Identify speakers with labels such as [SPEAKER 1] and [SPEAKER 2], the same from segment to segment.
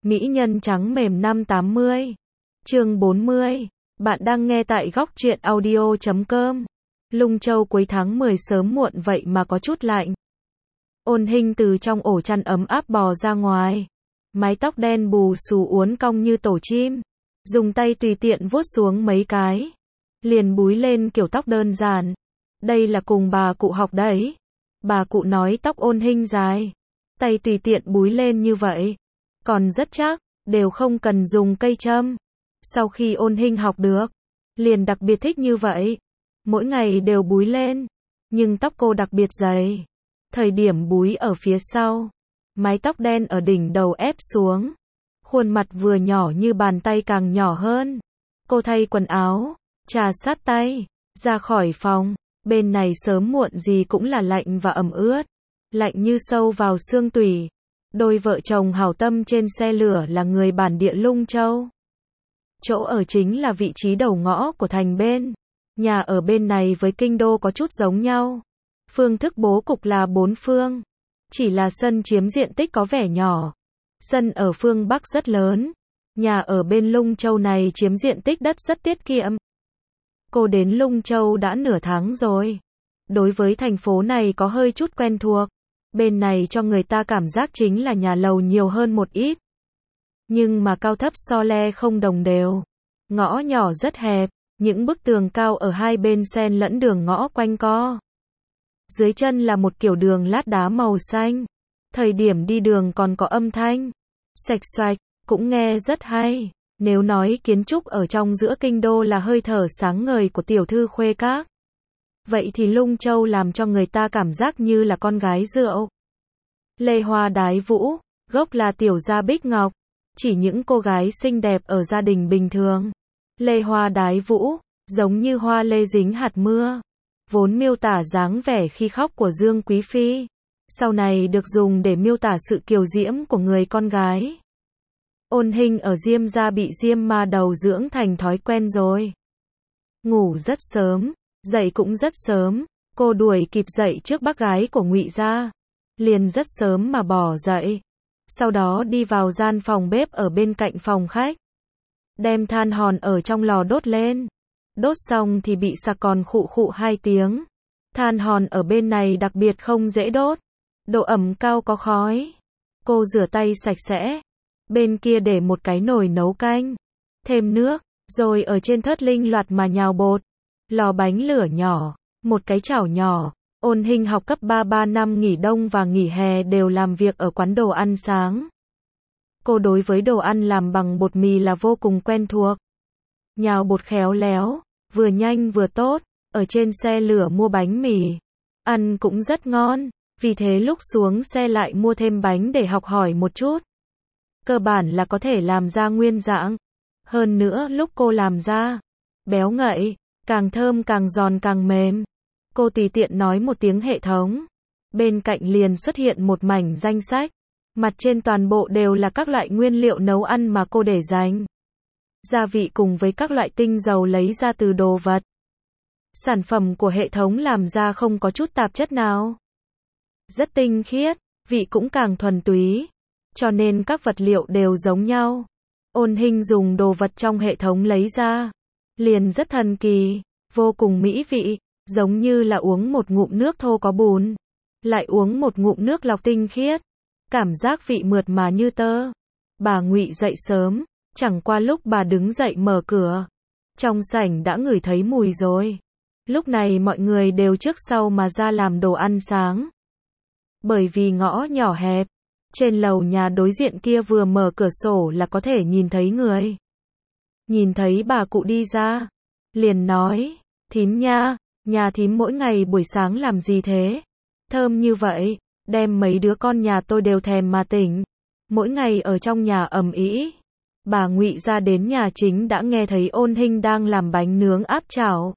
[SPEAKER 1] Mỹ nhân trắng mềm năm 80. Chương 40. Bạn đang nghe tại góc truyện audio.com. Lung Châu cuối tháng 10 sớm muộn vậy mà có chút lạnh. Ôn Hinh từ trong ổ chăn ấm áp bò ra ngoài. Mái tóc đen bù xù uốn cong như tổ chim. Dùng tay tùy tiện vuốt xuống mấy cái. Liền búi lên kiểu tóc đơn giản. Đây là cùng bà cụ học đấy. Bà cụ nói tóc Ôn Hinh dài. Tay tùy tiện búi lên như vậy. Còn rất chắc, đều không cần dùng cây châm. Sau khi Ôn Hinh học được, liền đặc biệt thích như vậy. Mỗi ngày đều búi lên. Nhưng tóc cô đặc biệt dày. Thời điểm búi ở phía sau. Mái tóc đen ở đỉnh đầu ép xuống. Khuôn mặt vừa nhỏ như bàn tay càng nhỏ hơn. Cô thay quần áo, trà sát tay, ra khỏi phòng. Bên này sớm muộn gì cũng là lạnh và ẩm ướt. Lạnh như sâu vào xương tủy. Đôi vợ chồng hảo tâm trên xe lửa là người bản địa Lung Châu. Chỗ ở chính là vị trí đầu ngõ của thành bên. Nhà ở bên này với kinh đô có chút giống nhau. Phương thức bố cục là 4 phương. Chỉ là sân chiếm diện tích có vẻ nhỏ. Sân ở phương Bắc rất lớn. Nhà ở bên Lung Châu này chiếm diện tích đất rất tiết kiệm. Cô đến Lung Châu đã nửa tháng rồi. Đối với thành phố này có hơi chút quen thuộc. Bên này cho người ta cảm giác chính là nhà lầu nhiều hơn một ít. Nhưng mà cao thấp so le không đồng đều. Ngõ nhỏ rất hẹp, những bức tường cao ở hai bên xen lẫn đường ngõ quanh co. Dưới chân là một kiểu đường lát đá màu xanh. Thời điểm đi đường còn có âm thanh xoạch xoạch, cũng nghe rất hay. Nếu nói kiến trúc ở trong giữa kinh đô là hơi thở sáng ngời của tiểu thư khuê các, vậy thì Lung Châu làm cho người ta cảm giác như là con gái rượu. Lê Hoa Đái Vũ, gốc là tiểu gia Bích Ngọc, chỉ những cô gái xinh đẹp ở gia đình bình thường. Lê Hoa Đái Vũ, giống như hoa lê dính hạt mưa, vốn miêu tả dáng vẻ khi khóc của Dương Quý Phi, sau này được dùng để miêu tả sự kiều diễm của người con gái. Ôn Hinh ở Diêm gia bị Diêm ma đầu dưỡng thành thói quen rồi. Ngủ rất sớm, dậy cũng rất sớm, cô đuổi kịp dậy trước bác gái của Ngụy gia, liền rất sớm mà bỏ dậy. Sau đó đi vào gian phòng bếp ở bên cạnh phòng khách. Đem than hòn ở trong lò đốt lên. Đốt xong thì bị sặc còn khụ khụ 2 tiếng. Than hòn ở bên này đặc biệt không dễ đốt. Độ ẩm cao có khói. Cô rửa tay sạch sẽ. Bên kia để một cái nồi nấu canh. Thêm nước, rồi ở trên thớt linh loạt mà nhào bột. Lò bánh lửa nhỏ, một cái chảo nhỏ. Ôn Hinh học cấp 3 năm nghỉ đông và nghỉ hè đều làm việc ở quán đồ ăn sáng. Cô đối với đồ ăn làm bằng bột mì là vô cùng quen thuộc. Nhào bột khéo léo, vừa nhanh vừa tốt, ở trên xe lửa mua bánh mì. Ăn cũng rất ngon, vì thế lúc xuống xe lại mua thêm bánh để học hỏi một chút. Cơ bản là có thể làm ra nguyên dạng. Hơn nữa lúc cô làm ra, béo ngậy, càng thơm càng giòn càng mềm. Cô tùy tiện nói một tiếng hệ thống. Bên cạnh liền xuất hiện một mảnh danh sách. Mặt trên toàn bộ đều là các loại nguyên liệu nấu ăn mà cô để dành. Gia vị cùng với các loại tinh dầu lấy ra từ đồ vật. Sản phẩm của hệ thống làm ra không có chút tạp chất nào. Rất tinh khiết, vị cũng càng thuần túy. Cho nên các vật liệu đều giống nhau. Ôn Hinh dùng đồ vật trong hệ thống lấy ra. Liền rất thần kỳ, vô cùng mỹ vị. Giống như là uống một ngụm nước thô có bùn. Lại uống một ngụm nước lọc tinh khiết. Cảm giác vị mượt mà như tơ. Bà Ngụy dậy sớm. Chẳng qua lúc bà đứng dậy mở cửa. Trong sảnh đã ngửi thấy mùi rồi. Lúc này mọi người đều trước sau mà ra làm đồ ăn sáng. Bởi vì ngõ nhỏ hẹp. Trên lầu nhà đối diện kia vừa mở cửa sổ là có thể nhìn thấy người. Nhìn thấy bà cụ đi ra. Liền nói, thím nha. Nhà thím mỗi ngày buổi sáng làm gì thế? Thơm như vậy, đem mấy đứa con nhà tôi đều thèm mà tỉnh. Mỗi ngày ở trong nhà ầm ĩ. Bà Ngụy ra đến nhà chính đã nghe thấy Ôn Hinh đang làm bánh nướng áp chảo.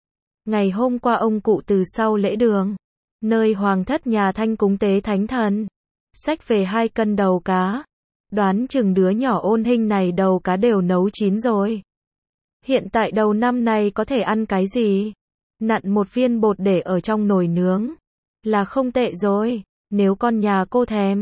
[SPEAKER 1] Ngày hôm qua ông cụ từ sau lễ đường, nơi hoàng thất nhà Thanh cúng tế thánh thần, xách về 2 cân đầu cá. Đoán chừng đứa nhỏ Ôn Hinh này đầu cá đều nấu chín rồi. Hiện tại đầu năm này có thể ăn cái gì? Nặn một viên bột để ở trong nồi nướng là không tệ rồi. Nếu con nhà cô thèm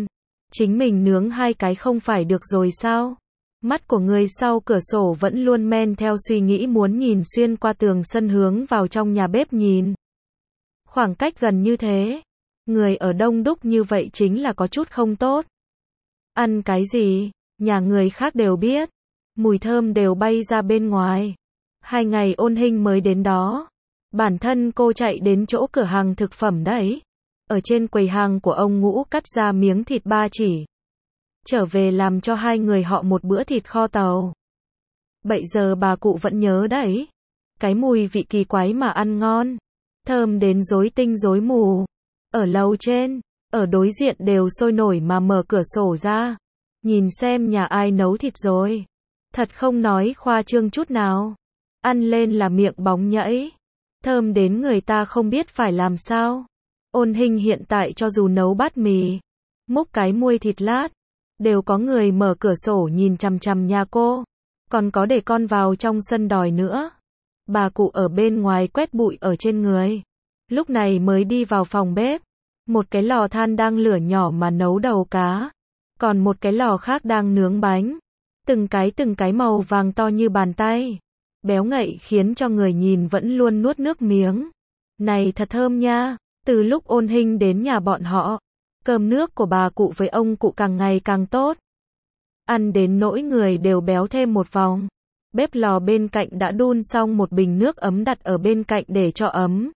[SPEAKER 1] Chính mình nướng hai cái không phải được rồi sao? Mắt của người sau cửa sổ vẫn luôn men theo suy nghĩ muốn nhìn xuyên qua tường sân hướng vào trong nhà bếp nhìn. Khoảng cách gần như thế, người ở đông đúc như vậy chính là có chút không tốt. Ăn cái gì, nhà người khác đều biết, mùi thơm đều bay ra bên ngoài. 2 ngày Ôn Hinh mới đến đó, bản thân cô chạy đến chỗ cửa hàng thực phẩm đấy. Ở trên quầy hàng của ông Ngũ cắt ra miếng thịt ba chỉ. Trở về làm cho 2 người họ một bữa thịt kho tàu. Bây giờ bà cụ vẫn nhớ đấy. Cái mùi vị kỳ quái mà ăn ngon. Thơm đến rối tinh rối mù. Ở lầu trên, ở đối diện đều sôi nổi mà mở cửa sổ ra. Nhìn xem nhà ai nấu thịt rồi. Thật không nói khoa trương chút nào. Ăn lên là miệng bóng nhẫy. Thơm đến người ta không biết phải làm sao. Ôn Hinh hiện tại cho dù nấu bát mì, múc cái muôi thịt lát, đều có người mở cửa sổ nhìn chằm chằm nhà cô. Còn có để con vào trong sân đòi nữa. Bà cụ ở bên ngoài quét bụi ở trên người. Lúc này mới đi vào phòng bếp. Một cái lò than đang lửa nhỏ mà nấu đầu cá. Còn một cái lò khác đang nướng bánh. Từng cái màu vàng to như bàn tay. Béo ngậy khiến cho người nhìn vẫn luôn nuốt nước miếng. Này thật thơm nha. Từ lúc Ôn Hinh đến nhà bọn họ, cơm nước của bà cụ với ông cụ càng ngày càng tốt. Ăn đến nỗi người đều béo thêm một vòng. Bếp lò bên cạnh đã đun xong một bình nước ấm đặt ở bên cạnh để cho ấm.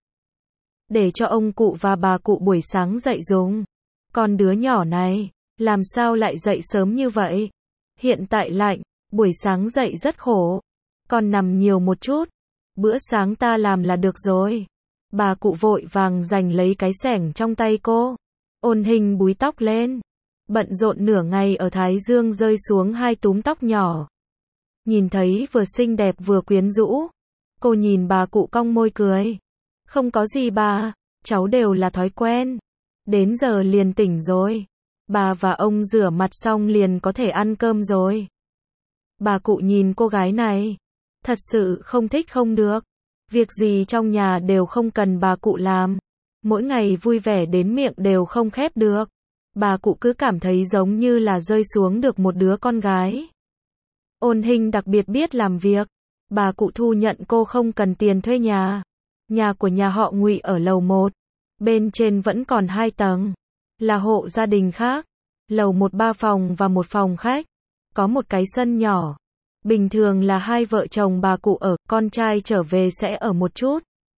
[SPEAKER 1] Để cho ông cụ và bà cụ buổi sáng dậy dùng. Còn đứa nhỏ này, làm sao lại dậy sớm như vậy? Hiện tại lạnh, buổi sáng dậy rất khổ. Còn nằm nhiều một chút. Bữa sáng ta làm là được rồi. Bà cụ vội vàng giành lấy cái xẻng trong tay cô. Ôn Hinh búi tóc lên. Bận rộn nửa ngày ở thái dương rơi xuống 2 túm tóc nhỏ. Nhìn thấy vừa xinh đẹp vừa quyến rũ. Cô nhìn bà cụ cong môi cười. Không có gì bà, cháu đều là thói quen. Đến giờ liền tỉnh rồi. Bà và ông rửa mặt xong liền có thể ăn cơm rồi. Bà cụ nhìn cô gái này. Thật sự không thích không được. Việc gì trong nhà đều không cần bà cụ làm. Mỗi ngày vui vẻ đến miệng đều không khép được. Bà cụ cứ cảm thấy giống như là rơi xuống được một đứa con gái. Ôn Hinh đặc biệt biết làm việc. Bà cụ thu nhận cô không cần tiền thuê nhà. Nhà của nhà họ Ngụy ở lầu 1. Bên trên vẫn còn 2 tầng. Là hộ gia đình khác. Lầu 1 3 phòng và 1 phòng khách. Có một cái sân nhỏ. Bình thường là 2 vợ chồng bà cụ ở, con trai trở về sẽ ở một chút.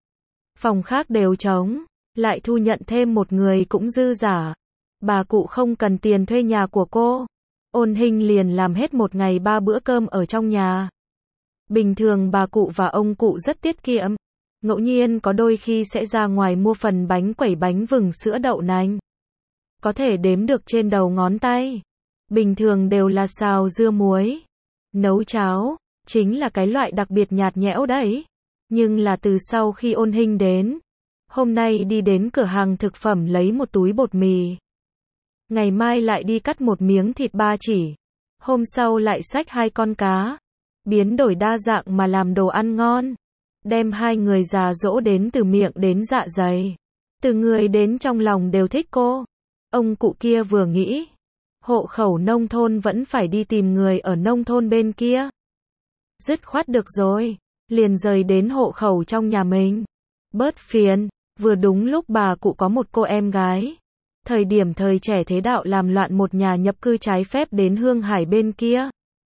[SPEAKER 1] Phòng khác đều trống, lại thu nhận thêm một người cũng dư giả. Bà cụ không cần tiền thuê nhà của cô. Ôn Hinh liền làm hết một ngày 3 bữa cơm ở trong nhà. Bình thường bà cụ và ông cụ rất tiết kiệm. Ngẫu nhiên có đôi khi sẽ ra ngoài mua phần bánh quẩy bánh vừng sữa đậu nành. Có thể đếm được trên đầu ngón tay. Bình thường đều là xào dưa muối. Nấu cháo, chính là cái loại đặc biệt nhạt nhẽo đấy. Nhưng là từ sau khi Ôn Hinh đến, hôm nay đi đến cửa hàng thực phẩm lấy một túi bột mì. Ngày mai lại đi cắt một miếng thịt ba chỉ. Hôm sau lại xách 2 con cá. Biến đổi đa dạng mà làm đồ ăn ngon. Đem 2 người già dỗ đến từ miệng đến dạ dày. Từ người đến trong lòng đều thích cô. Ông cụ kia vừa nghĩ. Hộ khẩu nông thôn vẫn phải đi tìm người ở nông thôn bên kia. Dứt khoát được rồi. Liền rời đến hộ khẩu trong nhà mình. Bớt phiền. Vừa đúng lúc bà cụ có một cô em gái. Thời điểm thời trẻ thế đạo làm loạn một nhà nhập cư trái phép đến Hương Hải bên kia.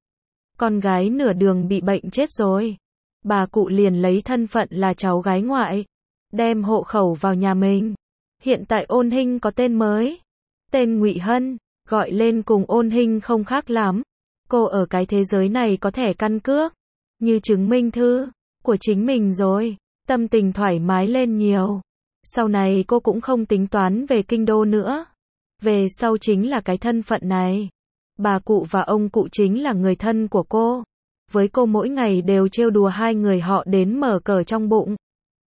[SPEAKER 1] Con gái nửa đường bị bệnh chết rồi. Bà cụ liền lấy thân phận là cháu gái ngoại. Đem hộ khẩu vào nhà mình. Hiện tại Ôn Hinh có tên mới. Tên Ngụy Hân. Gọi lên cùng Ôn Hinh không khác lắm. Cô ở cái thế giới này có thẻ căn cước. Như chứng minh thư. Của chính mình rồi. Tâm tình thoải mái lên nhiều. Sau này cô cũng không tính toán về kinh đô nữa. Về sau chính là cái thân phận này. Bà cụ và ông cụ chính là người thân của cô. Với cô mỗi ngày đều trêu đùa 2 người họ đến mở cờ trong bụng.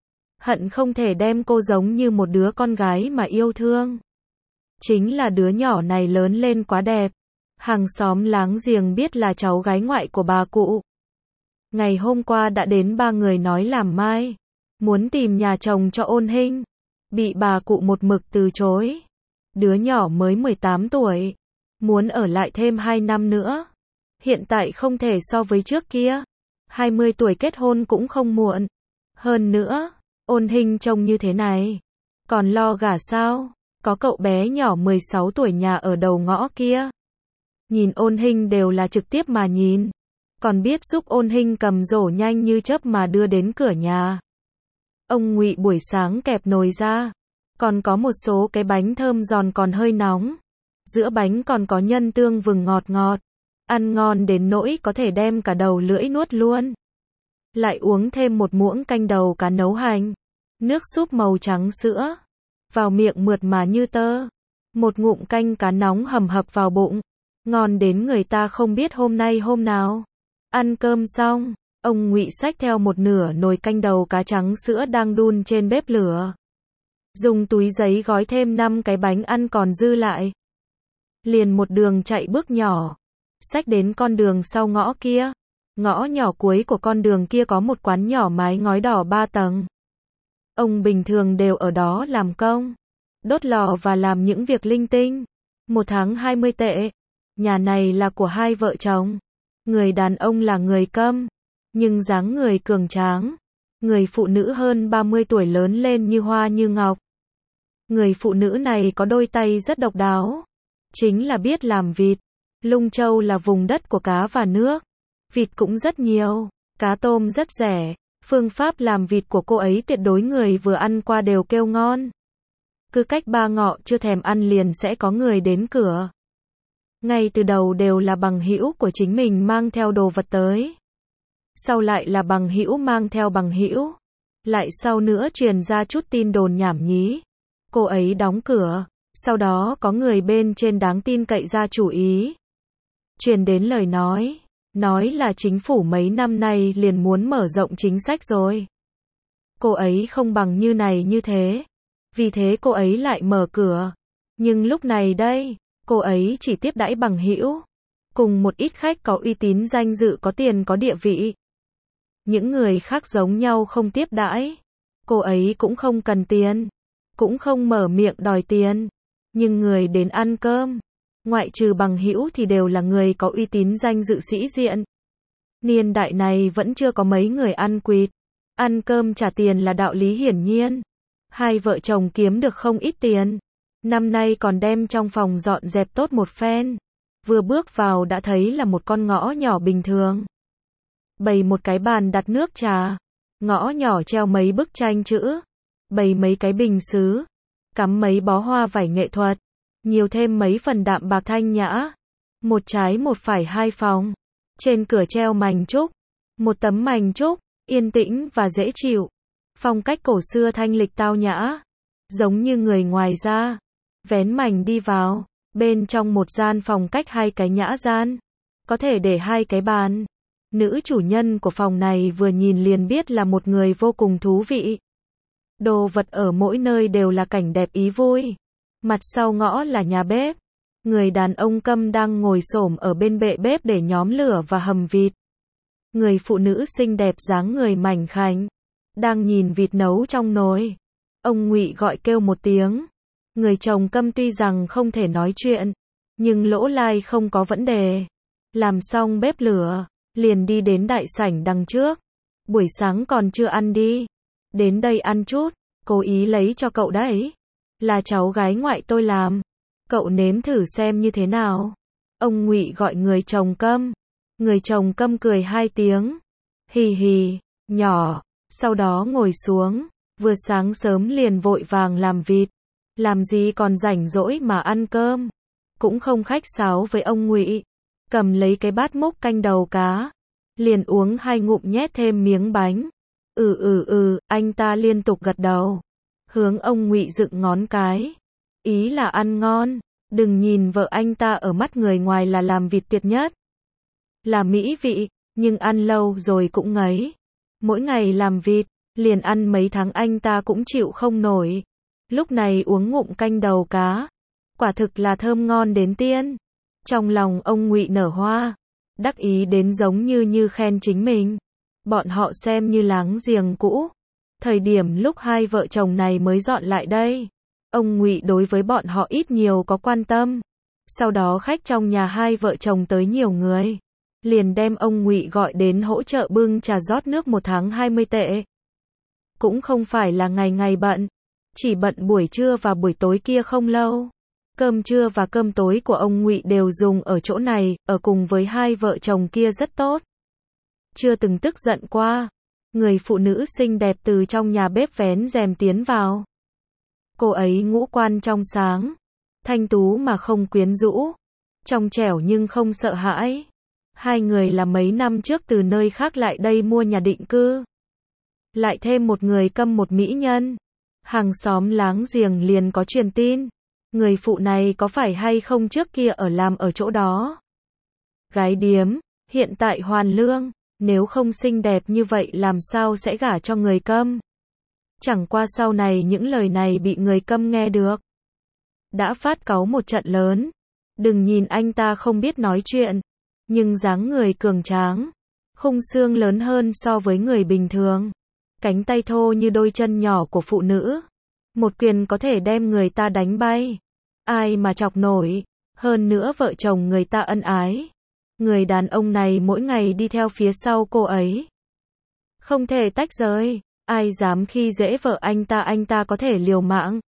[SPEAKER 1] Hận không thể đem cô giống như một đứa con gái mà yêu thương. Chính là đứa nhỏ này lớn lên quá đẹp. Hàng xóm láng giềng biết là cháu gái ngoại của bà cụ. Ngày hôm qua đã đến 3 người nói làm mai. Muốn tìm nhà chồng cho Ôn Hinh. Bị bà cụ một mực từ chối. Đứa nhỏ mới 18 tuổi. muốn ở lại thêm 2 năm nữa. Hiện tại không thể so với trước kia. 20 tuổi kết hôn cũng không muộn. Hơn nữa, Ôn Hinh trông như thế này, còn lo gả sao? Có cậu bé nhỏ 16 tuổi nhà ở đầu ngõ kia. Nhìn Ôn Hinh đều là trực tiếp mà nhìn. Còn biết giúp Ôn Hinh cầm rổ nhanh như chớp mà đưa đến cửa nhà. Ông Ngụy buổi sáng kẹp nồi ra. Còn có một số cái bánh thơm giòn còn hơi nóng. Giữa bánh còn có nhân tương vừng ngọt ngọt. Ăn ngon đến nỗi có thể đem cả đầu lưỡi nuốt luôn. Lại uống thêm một muỗng canh đầu cá nấu hành. Nước súp màu trắng sữa. Vào miệng mượt mà như tơ. Một ngụm canh cá nóng hầm hập vào bụng. Ngon đến người ta không biết hôm nay hôm nào. Ăn cơm xong, ông Ngụy xách theo một nửa nồi canh đầu cá trắng sữa đang đun trên bếp lửa. Dùng túi giấy gói thêm 5 cái bánh ăn còn dư lại. Liền một đường chạy bước nhỏ. Xách đến con đường sau ngõ kia. Ngõ nhỏ cuối của con đường kia có một quán nhỏ mái ngói đỏ 3 tầng. Ông bình thường đều ở đó làm công. Đốt lò và làm những việc linh tinh. 1 tháng 20 tệ. Nhà này là của 2 vợ chồng. Người đàn ông là người Câm, nhưng dáng người cường tráng. Người phụ nữ hơn 30 tuổi lớn lên như hoa như ngọc. Người phụ nữ này có đôi tay rất độc đáo. Chính là biết làm vịt. Lung Châu là vùng đất của cá và nước. Vịt cũng rất nhiều. Cá tôm rất rẻ. Phương pháp làm vịt của cô ấy tuyệt đối người vừa ăn qua đều kêu ngon. Cứ cách 3 ngọ chưa thèm ăn liền sẽ có người đến cửa. Ngay từ đầu đều là bằng hữu của chính mình mang theo đồ vật tới. Sau lại là bằng hữu mang theo bằng hữu. Lại sau nữa truyền ra chút tin đồn nhảm nhí. Cô ấy đóng cửa. Sau đó có người bên trên đáng tin cậy ra chủ ý. Truyền đến lời nói. Nói là chính phủ mấy năm nay liền muốn mở rộng chính sách rồi. Cô ấy không bằng như này như thế. Vì thế cô ấy lại mở cửa. Nhưng lúc này đây, cô ấy chỉ tiếp đãi bằng hữu. Cùng một ít khách có uy tín danh dự có tiền có địa vị. Những người khác giống nhau không tiếp đãi. Cô ấy cũng không cần tiền. Cũng không mở miệng đòi tiền. Nhưng người đến ăn cơm, ngoại trừ bằng hữu thì đều là người có uy tín danh dự sĩ diện. Niên đại này vẫn chưa có mấy người ăn quỵt. Ăn cơm trả tiền là đạo lý hiển nhiên. 2 vợ chồng kiếm được không ít tiền. Năm nay còn đem trong phòng dọn dẹp tốt một phen. Vừa bước vào đã thấy là một con ngõ nhỏ bình thường. Bày một cái bàn đặt nước trà. Ngõ nhỏ treo mấy bức tranh chữ. Bày mấy cái bình sứ. Cắm mấy bó hoa vải nghệ thuật. Nhiều thêm mấy phần đạm bạc thanh nhã. Một trái một phải 2 phòng. Trên cửa treo mành trúc. Một tấm mành trúc, yên tĩnh và dễ chịu. Phong cách cổ xưa thanh lịch tao nhã. Giống như người ngoài ra. Vén mành đi vào. Bên trong một gian phòng cách 2 cái nhã gian. Có thể để 2 cái bàn. Nữ chủ nhân của phòng này vừa nhìn liền biết là một người vô cùng thú vị. Đồ vật ở mỗi nơi đều là cảnh đẹp ý vui. Mặt sau ngõ là nhà bếp. Người đàn ông Câm đang ngồi xổm ở bên bệ bếp để nhóm lửa và hầm vịt. Người phụ nữ xinh đẹp dáng người mảnh khảnh. Đang nhìn vịt nấu trong nồi. Ông Ngụy gọi kêu một tiếng. Người chồng Câm tuy rằng không thể nói chuyện. Nhưng lỗ tai không có vấn đề. Làm xong bếp lửa. Liền đi đến đại sảnh đằng trước. Buổi sáng còn chưa ăn đi. Đến đây ăn chút. Cố ý lấy cho cậu đấy. Là cháu gái ngoại tôi làm. Cậu nếm thử xem như thế nào. Ông Ngụy gọi người chồng Câm. Người chồng Câm cười 2 tiếng. Hì hì, nhỏ. Sau đó ngồi xuống. Vừa sáng sớm liền vội vàng làm vịt. Làm gì còn rảnh rỗi mà ăn cơm. Cũng không khách sáo với ông Ngụy. Cầm lấy cái bát múc canh đầu cá. Liền uống 2 ngụm nhét thêm miếng bánh. Anh ta liên tục gật đầu. Hướng ông Ngụy dựng ngón cái. Ý là ăn ngon. Đừng nhìn vợ anh ta ở mắt người ngoài là làm vịt tuyệt nhất. Là mỹ vị, nhưng ăn lâu rồi cũng ngấy. Mỗi ngày làm vịt, liền ăn mấy tháng anh ta cũng chịu không nổi. Lúc này uống ngụm canh đầu cá. Quả thực là thơm ngon đến tiên. Trong lòng ông Ngụy nở hoa. Đắc ý đến giống như khen chính mình. Bọn họ xem như láng giềng cũ. Thời điểm lúc 2 vợ chồng này mới dọn lại đây. Ông Ngụy đối với bọn họ ít nhiều có quan tâm. Sau đó khách trong nhà hai vợ chồng tới nhiều người, liền đem ông Ngụy gọi đến hỗ trợ bưng trà rót nước 1 tháng 20 tệ. Cũng không phải là ngày ngày bận, chỉ bận buổi trưa và buổi tối kia không lâu. Cơm trưa và cơm tối của ông Ngụy đều dùng ở chỗ này, ở cùng với hai vợ chồng kia rất tốt. Chưa từng tức giận qua. Người phụ nữ xinh đẹp từ trong nhà bếp vén rèm tiến vào. Cô ấy ngũ quan trong sáng, thanh tú mà không quyến rũ, trong trẻo nhưng không sợ hãi. Hai người là mấy năm trước từ nơi khác lại đây mua nhà định cư. Lại thêm một người câm một mỹ nhân. Hàng xóm láng giềng liền có truyền tin. Người phụ này có phải hay không trước kia làm ở chỗ đó? Gái điếm, hiện tại hoàn lương, nếu không xinh đẹp như vậy làm sao sẽ gả cho người câm? Chẳng qua sau này những lời này bị người câm nghe được. Đã phát cáu một trận lớn. Đừng nhìn anh ta không biết nói chuyện, nhưng dáng người cường tráng, khung xương lớn hơn so với người bình thường. Cánh tay thô như đôi chân nhỏ của phụ nữ. Một quyền có thể đem người ta đánh bay. Ai mà chọc nổi. Hơn nữa vợ chồng người ta ân ái. Người đàn ông này mỗi ngày đi theo phía sau cô ấy. Không thể tách rời. Ai dám khi dễ vợ anh ta có thể liều mạng.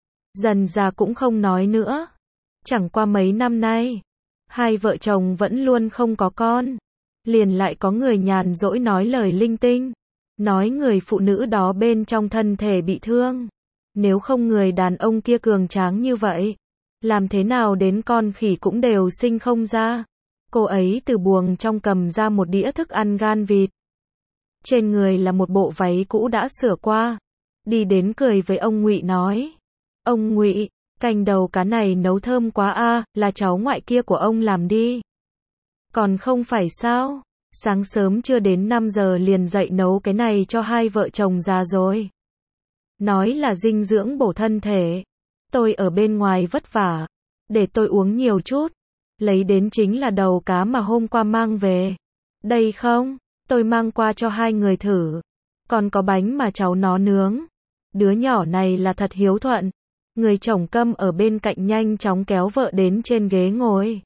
[SPEAKER 1] Dần già cũng không nói nữa. Chẳng qua mấy năm nay, hai vợ chồng vẫn luôn không có con. Liền lại có người nhàn rỗi nói lời linh tinh. Nói người phụ nữ đó bên trong thân thể bị thương. Nếu không người đàn ông kia cường tráng như vậy, làm thế nào đến con khỉ cũng đều sinh không ra. Cô ấy từ buồng trong cầm ra một đĩa thức ăn gan vịt. Trên người là một bộ váy cũ đã sửa qua. Đi đến cười với ông Ngụy nói. Ông Ngụy, canh đầu cá này nấu thơm quá a, là cháu ngoại kia của ông làm đi. Còn không phải sao? Sáng sớm chưa đến 5 giờ liền dậy nấu cái này cho hai vợ chồng già rồi. Nói là dinh dưỡng bổ thân thể. Tôi ở bên ngoài vất vả. Để tôi uống nhiều chút. Lấy đến chính là đầu cá mà hôm qua mang về. Đây không? Tôi mang qua cho hai người thử. Còn có bánh mà cháu nó nướng. Đứa nhỏ này là thật hiếu thuận. Người chồng câm ở bên cạnh nhanh chóng kéo vợ đến trên ghế ngồi.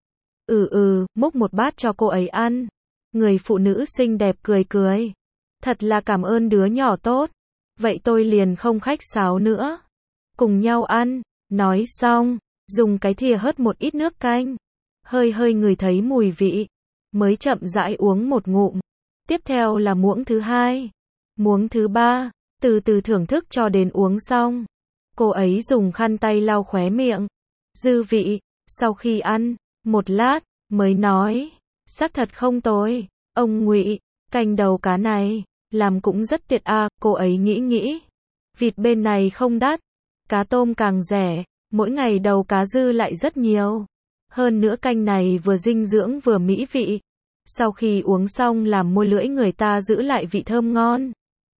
[SPEAKER 1] Múc một bát cho cô ấy ăn. Người phụ nữ xinh đẹp cười cười. Thật là cảm ơn đứa nhỏ tốt. Vậy tôi liền không khách sáo nữa. Cùng nhau ăn. Nói xong, dùng cái thìa hớt một ít nước canh. Hơi ngửi thấy mùi vị. Mới chậm rãi uống một ngụm. Tiếp theo là muỗng thứ hai. Muỗng thứ ba. Từ từ thưởng thức cho đến uống xong. Cô ấy dùng khăn tay lau khóe miệng. Dư vị. Sau khi ăn, một lát, mới nói. Xác thật không tồi. Ông Ngụy, canh đầu cá này, làm cũng rất tiện a. Cô ấy nghĩ. Vịt bên này không đắt. Cá tôm càng rẻ. Mỗi ngày đầu cá dư lại rất nhiều. Hơn nữa canh này vừa dinh dưỡng vừa mỹ vị. Sau khi uống xong làm môi lưỡi người ta giữ lại vị thơm ngon.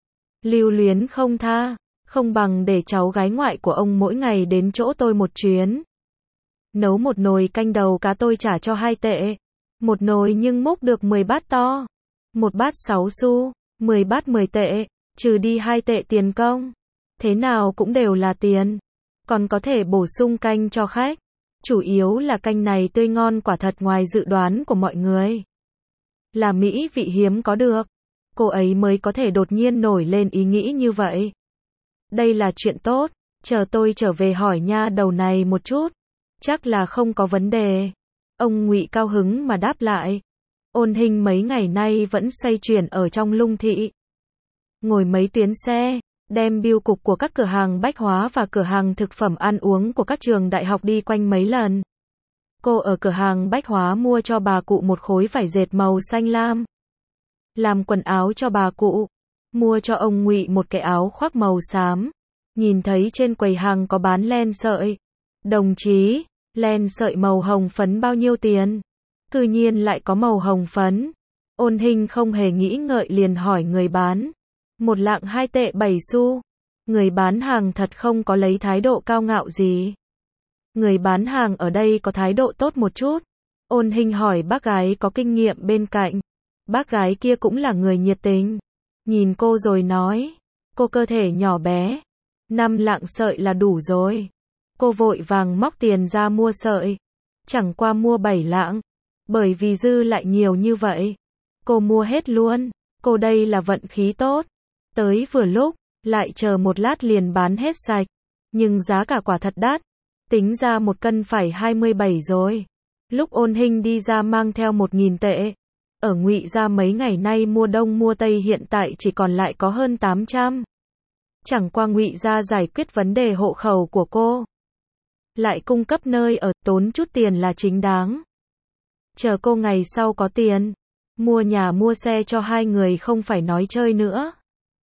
[SPEAKER 1] Lưu luyến không tha. Không bằng để cháu gái ngoại của ông mỗi ngày đến chỗ tôi một chuyến. Nấu một nồi canh đầu cá tôi trả cho 2 tệ. Một nồi nhưng múc được 10 bát to. Một bát 6 xu, 10 bát 10 tệ, trừ đi 2 tệ tiền công. Thế nào cũng đều là tiền. Còn có thể bổ sung canh cho khách. Chủ yếu là canh này tươi ngon quả thật ngoài dự đoán của mọi người. Là mỹ vị hiếm có được. Cô ấy mới có thể đột nhiên nổi lên ý nghĩ như vậy. Đây là chuyện tốt. Chờ tôi trở về hỏi nha đầu này một chút. Chắc là không có vấn đề. Ông Ngụy cao hứng mà đáp lại. Ôn Hình mấy ngày nay vẫn xoay chuyển ở trong Lung Thị. Ngồi mấy tuyến xe, đem bưu cục của các cửa hàng bách hóa và cửa hàng thực phẩm ăn uống của các trường đại học đi quanh mấy lần. Cô ở cửa hàng bách hóa mua cho bà cụ một khối vải dệt màu xanh lam. Làm quần áo cho bà cụ. Mua cho ông Ngụy một cái áo khoác màu xám. Nhìn thấy trên quầy hàng có bán len sợi. Đồng chí, len sợi màu hồng phấn bao nhiêu tiền? Cư nhiên lại có màu hồng phấn. Ôn Hình không hề nghĩ ngợi liền hỏi người bán. Một lạng 2 tệ 7 xu. Người bán hàng thật không có lấy thái độ cao ngạo gì. Người bán hàng ở đây có thái độ tốt một chút. Ôn Hình hỏi bác gái có kinh nghiệm bên cạnh. Bác gái kia cũng là người nhiệt tình. Nhìn cô rồi nói. Cô cơ thể nhỏ bé. 5 lạng sợi là đủ rồi. Cô vội vàng móc tiền ra mua sợi. Chẳng qua mua 7 lạng. Bởi vì dư lại nhiều như vậy. Cô mua hết luôn. Cô đây là vận khí tốt. Tới vừa lúc, lại chờ một lát liền bán hết sạch. Nhưng giá cả quả thật đắt. Tính ra 1 cân phải 27 rồi. Lúc Ôn Hinh đi ra mang theo 1.000 tệ. Ở Ngụy Gia mấy ngày nay mua đông mua tây hiện tại chỉ còn lại có hơn 800. Chẳng qua Ngụy Gia giải quyết vấn đề hộ khẩu của cô. Lại cung cấp nơi ở, tốn chút tiền là chính đáng. Chờ cô ngày sau có tiền. Mua nhà mua xe cho 2 người không phải nói chơi nữa.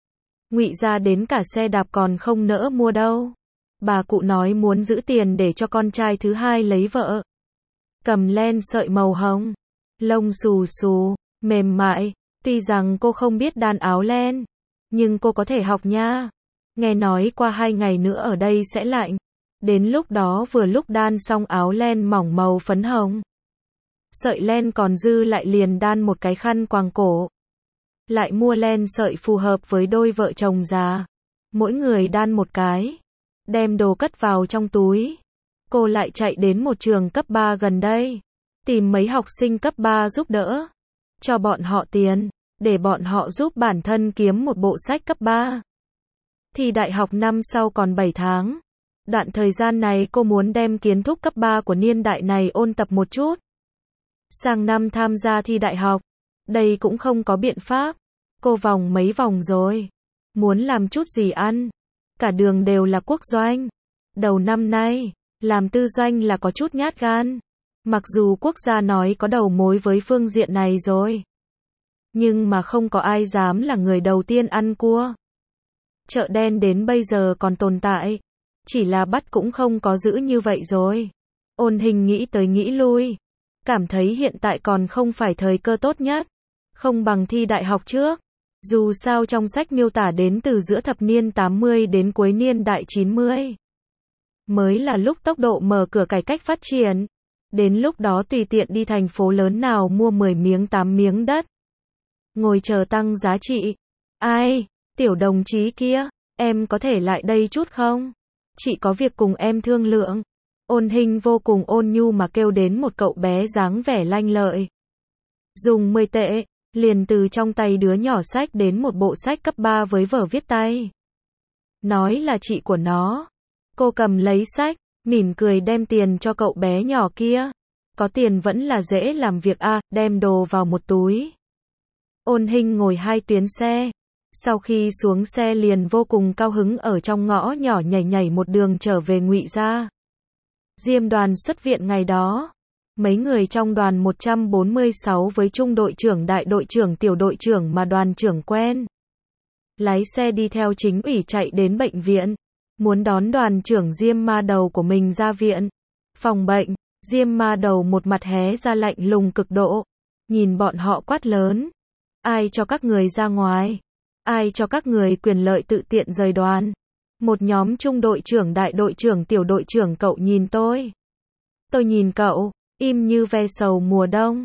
[SPEAKER 1] Ngụy Gia đến cả xe đạp còn không nỡ mua đâu. Bà cụ nói muốn giữ tiền để cho con trai thứ hai lấy vợ. Cầm len sợi màu hồng. Lông xù xù, mềm mại. Tuy rằng cô không biết đan áo len. Nhưng cô có thể học nha. Nghe nói qua 2 ngày nữa ở đây sẽ lạnh. Đến lúc đó vừa lúc đan xong áo len mỏng màu phấn hồng. Sợi len còn dư lại liền đan một cái khăn quàng cổ. Lại mua len sợi phù hợp với đôi vợ chồng già. Mỗi người đan một cái. Đem đồ cất vào trong túi. Cô lại chạy đến một trường cấp 3 gần đây. Tìm mấy học sinh cấp 3 giúp đỡ. Cho bọn họ tiền. Để bọn họ giúp bản thân kiếm một bộ sách cấp 3. Thì đại học năm sau còn 7 tháng. Đoạn thời gian này cô muốn đem kiến thức cấp 3 của niên đại này ôn tập một chút. Sang năm tham gia thi đại học. Đây cũng không có biện pháp. Cô vòng mấy vòng rồi. Muốn làm chút gì ăn. Cả đường đều là quốc doanh. Đầu năm nay, làm tư doanh là có chút nhát gan. Mặc dù quốc gia nói có đầu mối với phương diện này rồi. Nhưng mà không có ai dám là người đầu tiên ăn cua. Chợ đen đến bây giờ còn tồn tại. Chỉ là bắt cũng không có giữ như vậy rồi. Ôn Hình nghĩ tới nghĩ lui. Cảm thấy hiện tại còn không phải thời cơ tốt nhất. Không bằng thi đại học trước. Dù sao trong sách miêu tả đến từ giữa thập niên 80 đến cuối niên đại 90. Mới là lúc tốc độ mở cửa cải cách phát triển. Đến lúc đó tùy tiện đi thành phố lớn nào mua 10 miếng 8 miếng đất. Ngồi chờ tăng giá trị. Ai, tiểu đồng chí kia, em có thể lại đây chút không? Chị có việc cùng em thương lượng. Ôn Hình vô cùng ôn nhu mà kêu đến một cậu bé dáng vẻ lanh lợi. Dùng 10 tệ, liền từ trong tay đứa nhỏ sách đến một bộ sách cấp 3 với vở viết tay. Nói là chị của nó. Cô cầm lấy sách, mỉm cười đem tiền cho cậu bé nhỏ kia. Có tiền vẫn là dễ làm việc a, đem đồ vào một túi. Ôn Hình ngồi 2 tuyến xe. Sau khi xuống xe liền vô cùng cao hứng ở trong ngõ nhỏ nhảy nhảy một đường trở về Ngụy Gia. Diêm đoàn xuất viện ngày đó. Mấy người trong đoàn 146 với trung đội trưởng đại đội trưởng tiểu đội trưởng mà đoàn trưởng quen. Lái xe đi theo chính ủy chạy đến bệnh viện. Muốn đón đoàn trưởng Diêm Ma Đầu của mình ra viện. Phòng bệnh, Diêm Ma Đầu một mặt hé ra lạnh lùng cực độ. Nhìn bọn họ quát lớn. Ai cho các người ra ngoài? Ai cho các người quyền lợi tự tiện rời đoàn? Một nhóm trung đội trưởng đại đội trưởng tiểu đội trưởng cậu nhìn tôi. Tôi nhìn cậu, im như ve sầu mùa đông.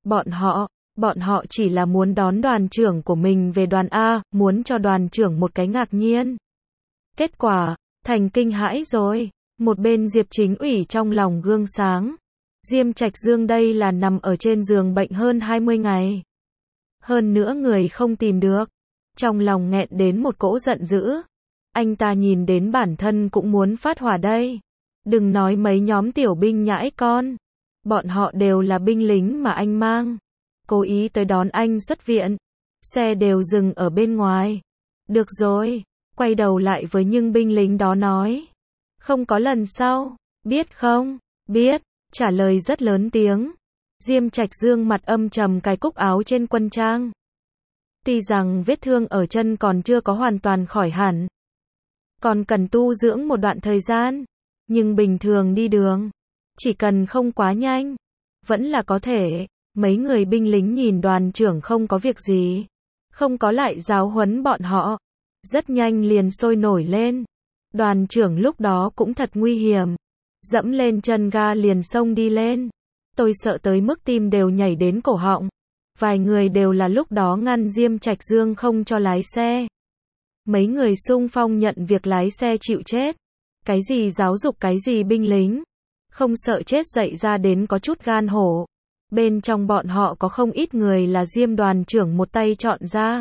[SPEAKER 1] Bọn họ chỉ là muốn đón đoàn trưởng của mình về đoàn A, muốn cho đoàn trưởng một cái ngạc nhiên. Kết quả, thành kinh hãi rồi. Một bên Diệp Chính ủy trong lòng gương sáng. Diêm Trạch Dương đây là nằm ở trên giường bệnh hơn 20 ngày. Hơn nữa người không tìm được. Trong lòng nghẹn đến một cỗ giận dữ. Anh ta nhìn đến bản thân cũng muốn phát hỏa đây. Đừng nói mấy nhóm tiểu binh nhãi con. Bọn họ đều là binh lính mà anh mang. Cố ý tới đón anh xuất viện. Xe đều dừng ở bên ngoài. Được rồi. Quay đầu lại với những binh lính đó nói. Không có lần sau. Biết không? Biết. Trả lời rất lớn tiếng. Diêm Trạch Dương mặt âm trầm cài cúc áo trên quân trang. Tuy rằng vết thương ở chân còn chưa có hoàn toàn khỏi hẳn. Còn cần tu dưỡng một đoạn thời gian. Nhưng bình thường đi đường. Chỉ cần không quá nhanh. Vẫn là có thể. Mấy người binh lính nhìn đoàn trưởng không có việc gì. Không có lại giáo huấn bọn họ. Rất nhanh liền sôi nổi lên. Đoàn trưởng lúc đó cũng thật nguy hiểm. Dẫm lên chân ga liền xông đi lên. Tôi sợ tới mức tim đều nhảy đến cổ họng. Vài người đều là lúc đó ngăn Diêm Trạch Dương không cho lái xe. Mấy người xung phong nhận việc lái xe chịu chết. Cái gì giáo dục cái gì binh lính. không sợ chết dậy ra đến có chút gan hổ. Bên trong bọn họ có không ít người là Diêm đoàn trưởng một tay chọn ra.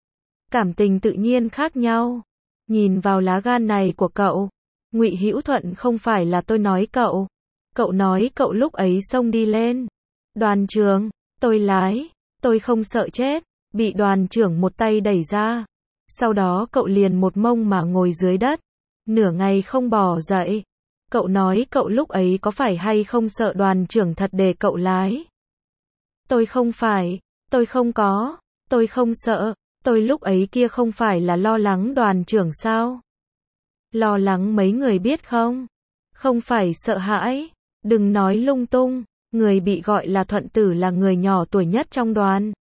[SPEAKER 1] Cảm tình tự nhiên khác nhau. Nhìn vào lá gan này của cậu, Ngụy Hữu Thuận không phải là tôi nói cậu. Cậu nói cậu lúc ấy xông đi lên. Đoàn trưởng, tôi lái, tôi không sợ chết, bị đoàn trưởng một tay đẩy ra. Sau đó cậu liền một mông mà ngồi dưới đất, nửa ngày không bò dậy. Cậu nói cậu lúc ấy có phải hay không sợ đoàn trưởng thật để cậu lái? Tôi không phải, tôi không có, tôi không sợ, tôi lúc ấy kia không phải là lo lắng đoàn trưởng sao? Lo lắng mấy người biết không? Không phải sợ hãi, đừng nói lung tung, người bị gọi là Thuận Tử là người nhỏ tuổi nhất trong đoàn.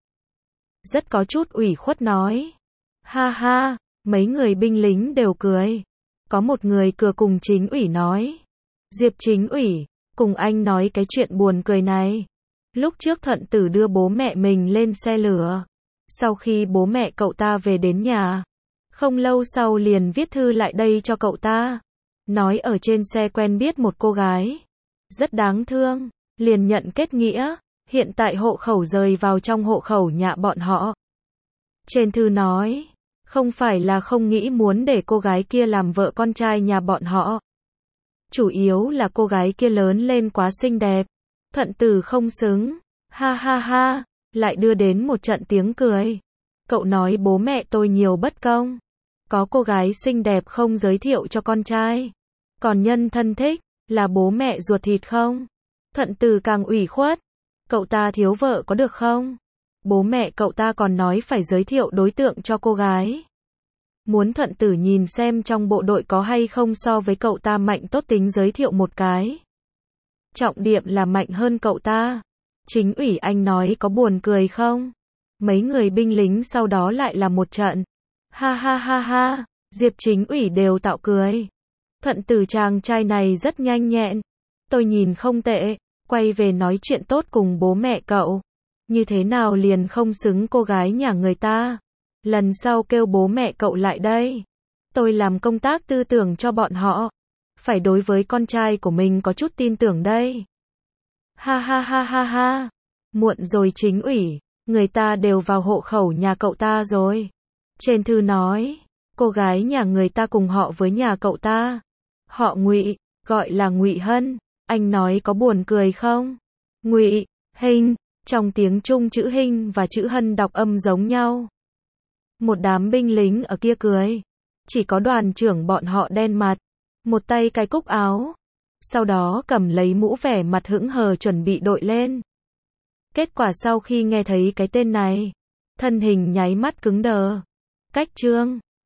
[SPEAKER 1] Rất có chút ủy khuất nói. Ha ha, mấy người binh lính đều cười. Có một người cười cùng chính ủy nói. Diệp chính ủy, cùng anh nói cái chuyện buồn cười này. Lúc trước Thuận Tử đưa bố mẹ mình lên xe lửa. Sau khi bố mẹ cậu ta về đến nhà, không lâu sau liền viết thư lại đây cho cậu ta. Nói ở trên xe quen biết một cô gái. Rất đáng thương, liền nhận kết nghĩa. Hiện tại hộ khẩu rời vào trong hộ khẩu nhà bọn họ. Trên thư nói, không phải là không nghĩ muốn để cô gái kia làm vợ con trai nhà bọn họ. Chủ yếu là cô gái kia lớn lên quá xinh đẹp. Thuận Tử không xứng. Ha ha ha, lại đưa đến một trận tiếng cười. Cậu nói bố mẹ tôi nhiều bất công. Có cô gái xinh đẹp không giới thiệu cho con trai. Còn nhân thân thích, là bố mẹ ruột thịt không? Thuận Tử càng ủy khuất. Cậu ta thiếu vợ có được không? Bố mẹ cậu ta còn nói phải giới thiệu đối tượng cho cô gái. Muốn Thuận Tử nhìn xem trong bộ đội có hay không so với cậu ta mạnh tốt tính giới thiệu một cái. Trọng điểm là mạnh hơn cậu ta. Chính ủy anh nói có buồn cười không? Mấy người binh lính sau đó lại là một trận. Ha ha ha ha, Diệp chính ủy đều tạo cười. Thuận Tử chàng trai này rất nhanh nhẹn. Tôi nhìn không tệ, quay về nói chuyện tốt cùng bố mẹ cậu. Như thế nào liền không xứng cô gái nhà người ta. Lần sau kêu bố mẹ cậu lại đây. Tôi làm công tác tư tưởng cho bọn họ. Phải đối với con trai của mình có chút tin tưởng đây. Ha ha ha ha ha. Muộn rồi chính ủy, người ta đều vào hộ khẩu nhà cậu ta rồi. Trên thư nói, cô gái nhà người ta cùng họ với nhà cậu ta. Họ Ngụy, gọi là Ngụy Hân. Anh nói có buồn cười không? Ngụy Hinh, trong tiếng Trung chữ Hinh và chữ Hân đọc âm giống nhau. Một đám binh lính ở kia cười. Chỉ có đoàn trưởng bọn họ đen mặt. Một tay cài cúc áo. Sau đó cầm lấy mũ vẻ mặt hững hờ chuẩn bị đội lên. Kết quả sau khi nghe thấy cái tên này, thân hình nháy mắt cứng đờ. Cách chương